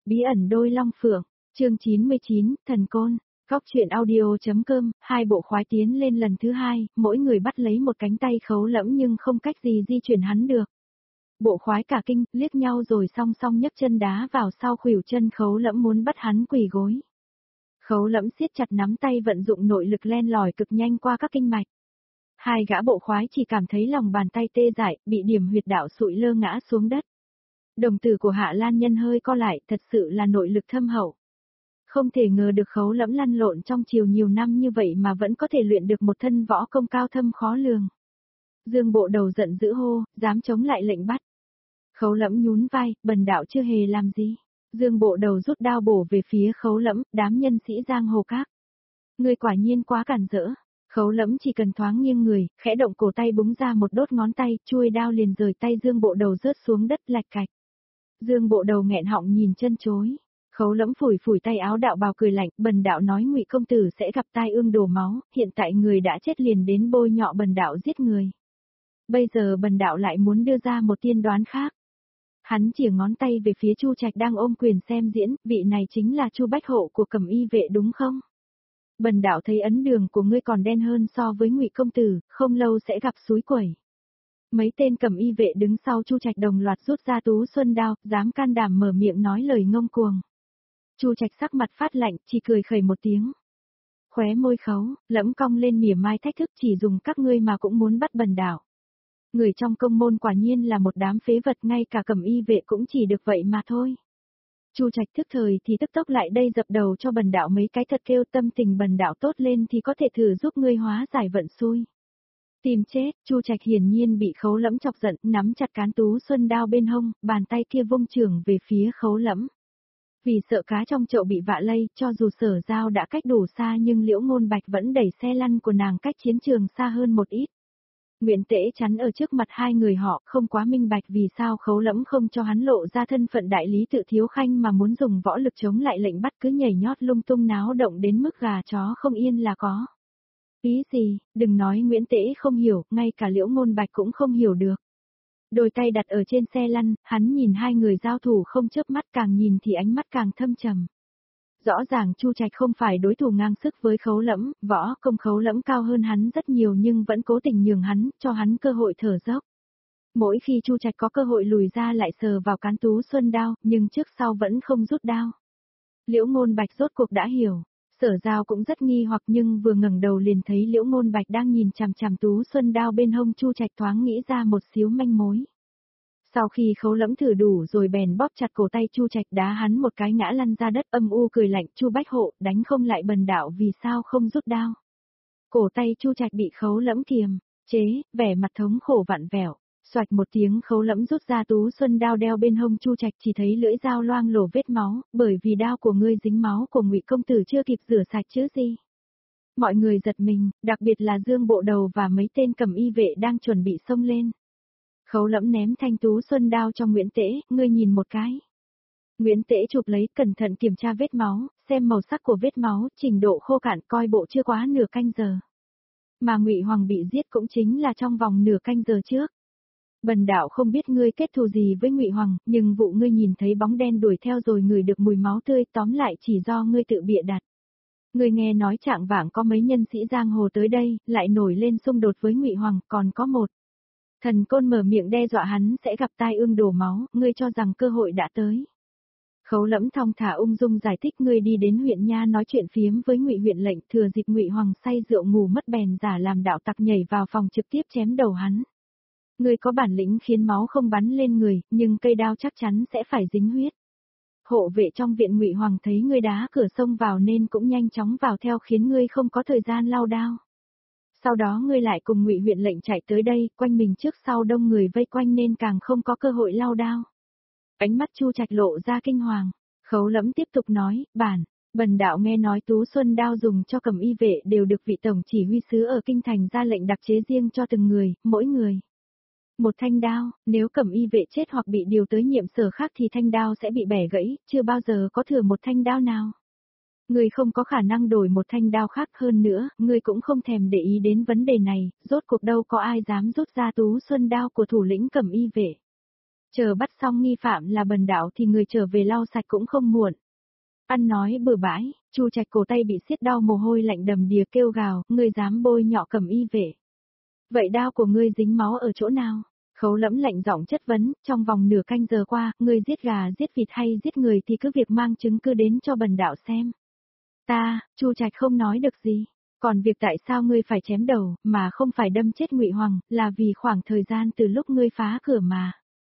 Bí ẩn đôi long phượng, chương 99, thần côn, góc truyện audio.com, hai bộ khoái tiến lên lần thứ hai, mỗi người bắt lấy một cánh tay Khấu Lẫm nhưng không cách gì di chuyển hắn được. Bộ khoái cả kinh, liếc nhau rồi song song nhấc chân đá vào sau khuỷu chân Khấu Lẫm muốn bắt hắn quỳ gối. Khấu Lẫm siết chặt nắm tay vận dụng nội lực len lỏi cực nhanh qua các kinh mạch. Hai gã bộ khoái chỉ cảm thấy lòng bàn tay tê dại, bị điểm huyệt đạo sụi lơ ngã xuống đất. Đồng tử của Hạ Lan Nhân hơi co lại, thật sự là nội lực thâm hậu. Không thể ngờ được Khấu Lẫm lăn lộn trong triều nhiều năm như vậy mà vẫn có thể luyện được một thân võ công cao thâm khó lường. Dương Bộ Đầu giận dữ hô, dám chống lại lệnh bắt. Khấu Lẫm nhún vai, bần đạo chưa hề làm gì. Dương Bộ Đầu rút đao bổ về phía Khấu Lẫm, đám nhân sĩ giang hồ các. Ngươi quả nhiên quá cản rỡ. Khấu Lẫm chỉ cần thoáng nghiêng người, khẽ động cổ tay búng ra một đốt ngón tay, chuôi đao liền rời tay Dương Bộ Đầu rớt xuống đất lạch cạch. Dương Bộ Đầu nghẹn họng nhìn chân chối. Khấu Lẫm phủi phủi tay áo đạo bào cười lạnh, bần đạo nói Ngụy công tử sẽ gặp tai ương đổ máu, hiện tại người đã chết liền đến bôi nhọ bần đạo giết người. Bây giờ bần đạo lại muốn đưa ra một tiên đoán khác. Hắn chìa ngón tay về phía Chu Trạch đang ôm quyền xem diễn, vị này chính là Chu Bách Hộ của Cẩm Y vệ đúng không? Bần đạo thấy ấn đường của ngươi còn đen hơn so với Ngụy công tử, không lâu sẽ gặp suối quẩy. Mấy tên Cẩm Y vệ đứng sau Chu Trạch đồng loạt rút ra tú xuân đao, dám can đảm mở miệng nói lời ngông cuồng. Chu Trạch sắc mặt phát lạnh, chỉ cười khẩy một tiếng. Khóe môi Khấu Lẫm cong lên mỉa mai thách thức, chỉ dùng các ngươi mà cũng muốn bắt bần đạo. Người trong công môn quả nhiên là một đám phế vật, ngay cả Cẩm Y vệ cũng chỉ được vậy mà thôi. Chu Trạch thức thời thì tức tốc lại đây dập đầu cho bần đạo mấy cái thật, kêu tâm tình bần đạo tốt lên thì có thể thử giúp ngươi hóa giải vận xui. Tìm chết, Chu Trạch hiển nhiên bị Khấu Lẫm chọc giận, nắm chặt cán tú xuân đao bên hông, bàn tay kia vung chưởng về phía Khấu Lẫm. Vì sợ cá trong chậu bị vạ lây, cho dù Sở Giao đã cách đủ xa nhưng Liễu Ngôn Bạch vẫn đẩy xe lăn của nàng cách chiến trường xa hơn một ít. Nguyễn Tễ chắn ở trước mặt hai người họ, không quá minh bạch vì sao Khấu Lẫm không cho hắn lộ ra thân phận đại lý tự thiếu khanh mà muốn dùng võ lực chống lại lệnh bắt, cứ nhảy nhót lung tung náo động đến mức gà chó không yên là có. Ý gì, đừng nói Nguyễn Tễ không hiểu, ngay cả Liễu Ngôn Bạch cũng không hiểu được. Đôi tay đặt ở trên xe lăn, hắn nhìn hai người giao thủ không chớp mắt, càng nhìn thì ánh mắt càng thâm trầm. Rõ ràng Chu Trạch không phải đối thủ ngang sức với Khấu Lẫm, võ công Khấu Lẫm cao hơn hắn rất nhiều nhưng vẫn cố tình nhường hắn, cho hắn cơ hội thở dốc. Mỗi khi Chu Trạch có cơ hội lùi ra lại sờ vào cán tú xuân đao, nhưng trước sau vẫn không rút đao. Liễu Ngôn Bạch rốt cuộc đã hiểu. Sở Giao cũng rất nghi hoặc nhưng vừa ngẩng đầu liền thấy Liễu Ngôn Bạch đang nhìn chằm chằm tú xuân đao bên hông Chu Trạch, thoáng nghĩ ra một xíu manh mối. Sau khi Khấu Lẫm thử đủ rồi bèn bóp chặt cổ tay Chu Trạch, đá hắn một cái ngã lăn ra đất, âm u cười lạnh, Chu Bách Hộ, đánh không lại bần đạo vì sao không rút đao. Cổ tay Chu Trạch bị Khấu Lẫm kiềm chế, vẻ mặt thống khổ vặn vẹo. Xoạch một tiếng, Khấu Lẫm rút ra tú xuân đao đeo bên hông Chu Trạch, chỉ thấy lưỡi dao loang lổ vết máu, bởi vì đao của ngươi dính máu của Ngụy công tử chưa kịp rửa sạch chứ gì. Mọi người giật mình, đặc biệt là Dương Bộ Đầu và mấy tên Cẩm Y vệ đang chuẩn bị xông lên. Khấu Lẫm ném thanh tú xuân đao cho Nguyễn Tễ, ngươi nhìn một cái. Nguyễn Tễ chụp lấy, cẩn thận kiểm tra vết máu, xem màu sắc của vết máu, trình độ khô cạn, coi bộ chưa quá nửa canh giờ. Mà Ngụy Hoàng bị giết cũng chính là trong vòng nửa canh giờ trước. Bần đạo không biết ngươi kết thù gì với Ngụy Hoàng, nhưng vụ ngươi nhìn thấy bóng đen đuổi theo rồi ngửi được mùi máu tươi, tóm lại chỉ do ngươi tự bịa đặt. Ngươi nghe nói trạng vạng có mấy nhân sĩ giang hồ tới đây, lại nổi lên xung đột với Ngụy Hoàng, còn có một thần côn mở miệng đe dọa hắn sẽ gặp tai ương đổ máu, ngươi cho rằng cơ hội đã tới. Khấu Lẫm thong thả ung dung giải thích, ngươi đi đến huyện nha nói chuyện phiếm với Ngụy huyện lệnh, thừa dịp Ngụy Hoàng say rượu ngủ mất bèn giả làm đạo tặc nhảy vào phòng trực tiếp chém đầu hắn. Ngươi có bản lĩnh khiến máu không bắn lên người, nhưng cây đao chắc chắn sẽ phải dính huyết. Hộ vệ trong viện Ngụy Hoàng thấy ngươi đá cửa xông vào nên cũng nhanh chóng vào theo, khiến ngươi không có thời gian lau đao. Sau đó ngươi lại cùng Ngụy huyện lệnh chạy tới đây, quanh mình trước sau đông người vây quanh nên càng không có cơ hội lau đao. Ánh mắt Chu Trạch lộ ra kinh hoàng. Khấu Lẫm tiếp tục nói, bần đạo nghe nói tú xuân đao dùng cho Cẩm Y vệ đều được vị tổng chỉ huy sứ ở kinh thành ra lệnh đặc chế riêng cho từng người, mỗi người một thanh đao, nếu Cẩm Y vệ chết hoặc bị điều tới nhiệm sở khác thì thanh đao sẽ bị bẻ gãy, chưa bao giờ có thừa một thanh đao nào. Ngươi không có khả năng đổi một thanh đao khác, hơn nữa, ngươi cũng không thèm để ý đến vấn đề này, rốt cuộc đâu có ai dám rút ra tú xuân đao của thủ lĩnh Cẩm Y vệ. Chờ bắt xong nghi phạm là Bần Đạo thì người trở về lau sạch cũng không muộn. Ăn nói bừa bãi, Chu Trạch cổ tay bị siết đau mồ hôi lạnh đầm đìa kêu gào, ngươi dám bôi nhọ Cẩm Y vệ. Vậy đao của ngươi dính máu ở chỗ nào? Khấu Lẫm lạnh giọng chất vấn, trong vòng nửa canh giờ qua, ngươi giết gà giết vịt hay giết người thì cứ việc mang chứng cứ đến cho Bần Đạo xem. Chu Trạch không nói được gì. Còn việc tại sao ngươi phải chém đầu, mà không phải đâm chết Ngụy Hoàng, là vì khoảng thời gian từ lúc ngươi phá cửa mà.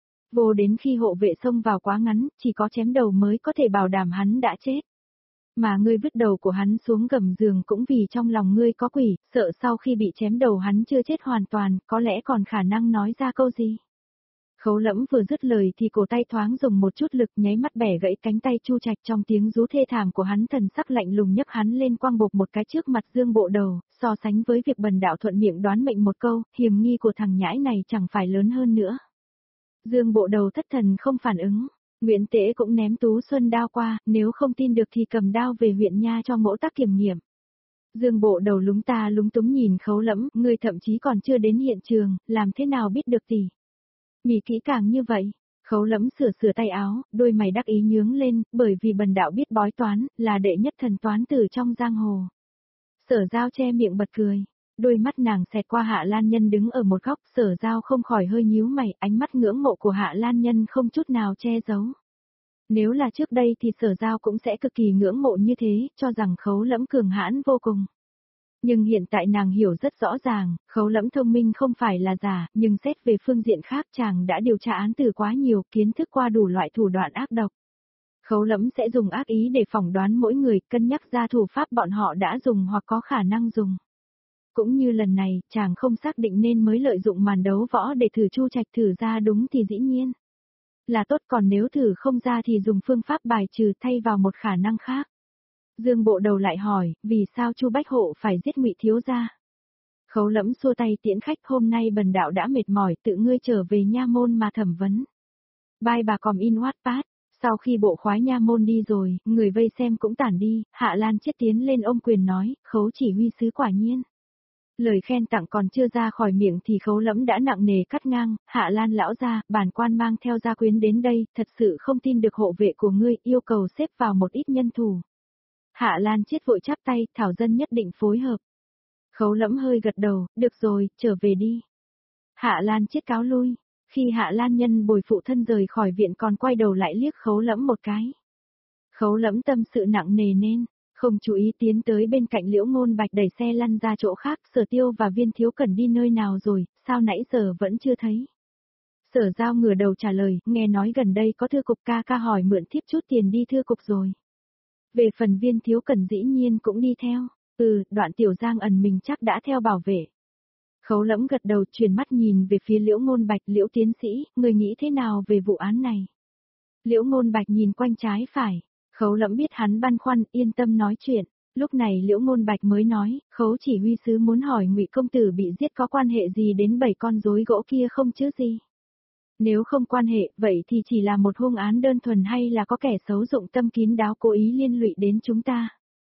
Vô đến khi hộ vệ xông vào quá ngắn, chỉ có chém đầu mới có thể bảo đảm hắn đã chết. Mà ngươi vứt đầu của hắn xuống gầm giường cũng vì trong lòng ngươi có quỷ, sợ sau khi bị chém đầu hắn chưa chết hoàn toàn, có lẽ còn khả năng nói ra câu gì. Khấu Lẫm vừa dứt lời thì cổ tay thoáng dùng một chút lực nháy mắt bẻ gãy cánh tay Chu Trạch, trong tiếng rú thê thảm của hắn thần sắc lạnh lùng nhấc hắn lên quăng bộp một cái trước mặt Dương Bộ Đầu, so sánh với việc Bần Đạo thuận miệng đoán mệnh một câu, hiểm nghi của thằng nhãi này chẳng phải lớn hơn nữa. Dương Bộ Đầu thất thần không phản ứng, Nguyễn Tế cũng ném Tú Xuân đao qua, nếu không tin được thì cầm đao về huyện nha cho Mỗ Tắc kiểm nghiệm. Dương Bộ Đầu lúng ta lúng túng nhìn Khấu Lẫm, ngươi thậm chí còn chưa đến hiện trường, làm thế nào biết được tỷ. Mỉ kỹ càng như vậy, Khấu Lẫm sửa tay áo, đôi mày đắc ý nhướng lên, bởi vì Bần Đạo biết bói toán, là đệ nhất thần toán tử trong giang hồ. Sở Giao che miệng bật cười, đôi mắt nàng xẹt qua Hạ Lan Nhân đứng ở một góc, Sở Giao không khỏi hơi nhíu mày, ánh mắt ngưỡng mộ của Hạ Lan Nhân không chút nào che giấu. Nếu là trước đây thì Sở Giao cũng sẽ cực kỳ ngưỡng mộ như thế, cho rằng Khấu Lẫm cường hãn vô cùng. Nhưng hiện tại nàng hiểu rất rõ ràng, Khấu Lẫm thông minh không phải là giả, nhưng xét về phương diện khác chàng đã điều tra án tử quá nhiều, kiến thức qua đủ loại thủ đoạn ác độc. Khấu Lẫm sẽ dùng ác ý để phỏng đoán mỗi người, cân nhắc ra thủ pháp bọn họ đã dùng hoặc có khả năng dùng. Cũng như lần này, chàng không xác định nên mới lợi dụng màn đấu võ để thử Chu Trạch thử ra đúng thì dĩ nhiên là tốt, còn nếu thử không ra thì dùng phương pháp bài trừ thay vào một khả năng khác. Dương Bộ Đầu lại hỏi, vì sao Chu Bách Hộ phải giết Ngụy thiếu gia? Khấu Lẫm xua tay tiễn khách, hôm nay Bần Đạo đã mệt mỏi, tự ngươi trở về nha môn mà thẩm vấn. Bye bà com in Wattpad. Sau khi bộ khoái nha môn đi rồi, người vây xem cũng tản đi, Hạ Lan Chiết tiến lên ôm quyền nói, Khấu chỉ huy sứ quả nhiên. Lời khen tặng còn chưa ra khỏi miệng thì Khấu Lẫm đã nặng nề cắt ngang, Hạ Lan lão gia, bản quan mang theo gia quyến đến đây, thật sự không tin được hộ vệ của ngươi, yêu cầu xếp vào một ít nhân thủ. Hạ Lan Chiết vội chắp tay, thảo dân nhất định phối hợp. Khấu Lẫm hơi gật đầu, được rồi, trở về đi. Hạ Lan Chiết cáo lui, khi Hạ Lan Nhân bồi phụ thân rời khỏi viện còn quay đầu lại liếc Khấu Lẫm một cái. Khấu Lẫm tâm sự nặng nề nên không chú ý tiến tới bên cạnh Liễu Ngôn Bạch đẩy xe lăn ra chỗ khác, Sở Tiêu và Viên Thiếu Cẩn đi nơi nào rồi, sao nãy giờ vẫn chưa thấy. Sở Giao ngửa đầu trả lời, nghe nói gần đây có thư cục, ca ca hỏi mượn thiếp chút tiền đi thư cục rồi. Về phần Viên Thiếu Cẩn dĩ nhiên cũng đi theo, Đoạn Tiểu Giang ẩn mình chắc đã theo bảo vệ. Khấu Lẫm gật đầu, chuyển mắt nhìn về phía Liễu Ngôn Bạch, Liễu tiến sĩ, người nghĩ thế nào về vụ án này? Liễu Ngôn Bạch nhìn quanh trái phải. Khấu Lẫm biết hắn băn khoăn, yên tâm nói chuyện. Lúc này Liễu Ngôn Bạch mới nói, Khấu chỉ huy sứ muốn hỏi Ngụy công tử bị giết có quan hệ gì đến 7 con rối gỗ kia không chứ gì? Nếu không quan hệ, vậy thì chỉ là một hung án đơn thuần hay là có kẻ xấu dụng tâm kín đáo cố ý liên lụy đến chúng ta?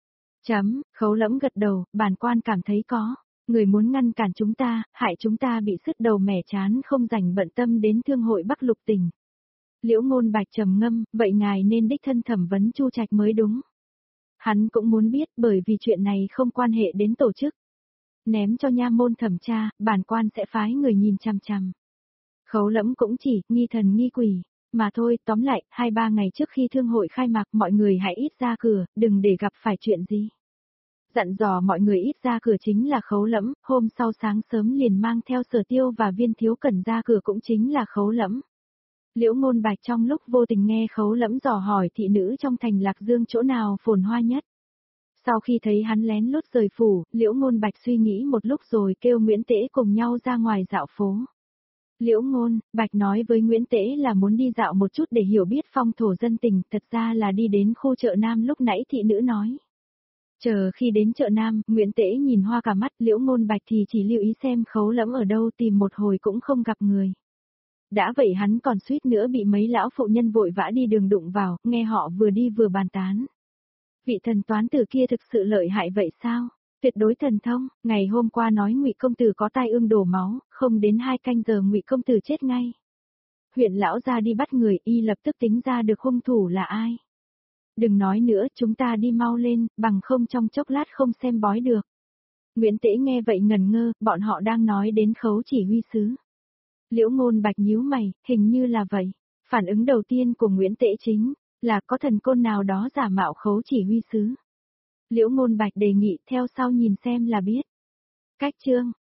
Khấu Lẫm gật đầu, bản quan cảm thấy có. Người muốn ngăn cản chúng ta, hại chúng ta bị sứt đầu mẻ chán không dành bận tâm đến thương hội Bắc Lục Tỉnh. Liễu Ngôn Bạch trầm ngâm, vậy ngài nên đích thân thẩm vấn Chu Trạch mới đúng. Hắn cũng muốn biết, bởi vì chuyện này không quan hệ đến tổ chức. Ném cho nha môn thẩm tra, bản quan sẽ phái người nhìn chằm chằm. Khấu Lẫm cũng chỉ, nghi thần nghi quỷ. Mà thôi, tóm lại, 2-3 ngày trước khi thương hội khai mạc mọi người hãy ít ra cửa, đừng để gặp phải chuyện gì. Dặn dò mọi người ít ra cửa chính là Khấu Lẫm, hôm sau sáng sớm liền mang theo Sở Tiêu và Viên Thiếu Cẩn ra cửa cũng chính là Khấu Lẫm. Liễu Ngôn Bạch trong lúc vô tình nghe Khấu Lẫm dò hỏi thị nữ trong thành Lạc Dương chỗ nào phồn hoa nhất. Sau khi thấy hắn lén lút rời phủ, Liễu Ngôn Bạch suy nghĩ một lúc rồi kêu Nguyễn Tễ cùng nhau ra ngoài dạo phố. Liễu Ngôn Bạch nói với Nguyễn Tễ là muốn đi dạo một chút để hiểu biết phong thổ dân tình, thật ra là đi đến khu chợ Nam lúc nãy thị nữ nói. Chờ khi đến chợ Nam, Nguyễn Tễ nhìn hoa cả mắt, Liễu Ngôn Bạch thì chỉ lưu ý xem Khấu Lẫm ở đâu, tìm một hồi cũng không gặp người. Đã vậy hắn còn suýt nữa bị mấy lão phụ nhân vội vã đi đường đụng vào, nghe họ vừa đi vừa bàn tán. Vị thần toán tử kia thực sự lợi hại vậy sao? Tuyệt đối thần thông, ngày hôm qua nói Ngụy công tử có tai ương đổ máu, không đến 2 canh giờ Ngụy công tử chết ngay. Huyện lão ra đi bắt người, y lập tức tính ra được hung thủ là ai. Đừng nói nữa, chúng ta đi mau lên, bằng không trong chốc lát không xem bói được. Nguyễn Tễ nghe vậy ngần ngơ, bọn họ đang nói đến Khấu chỉ huy sứ. Liễu Ngôn Bạch nhíu mày, hình như là vậy. Phản ứng đầu tiên của Nguyễn Tễ chính là có thần côn nào đó giả mạo Khấu chỉ huy sứ. Liễu Ngôn Bạch đề nghị theo sau nhìn xem là biết. Cách chương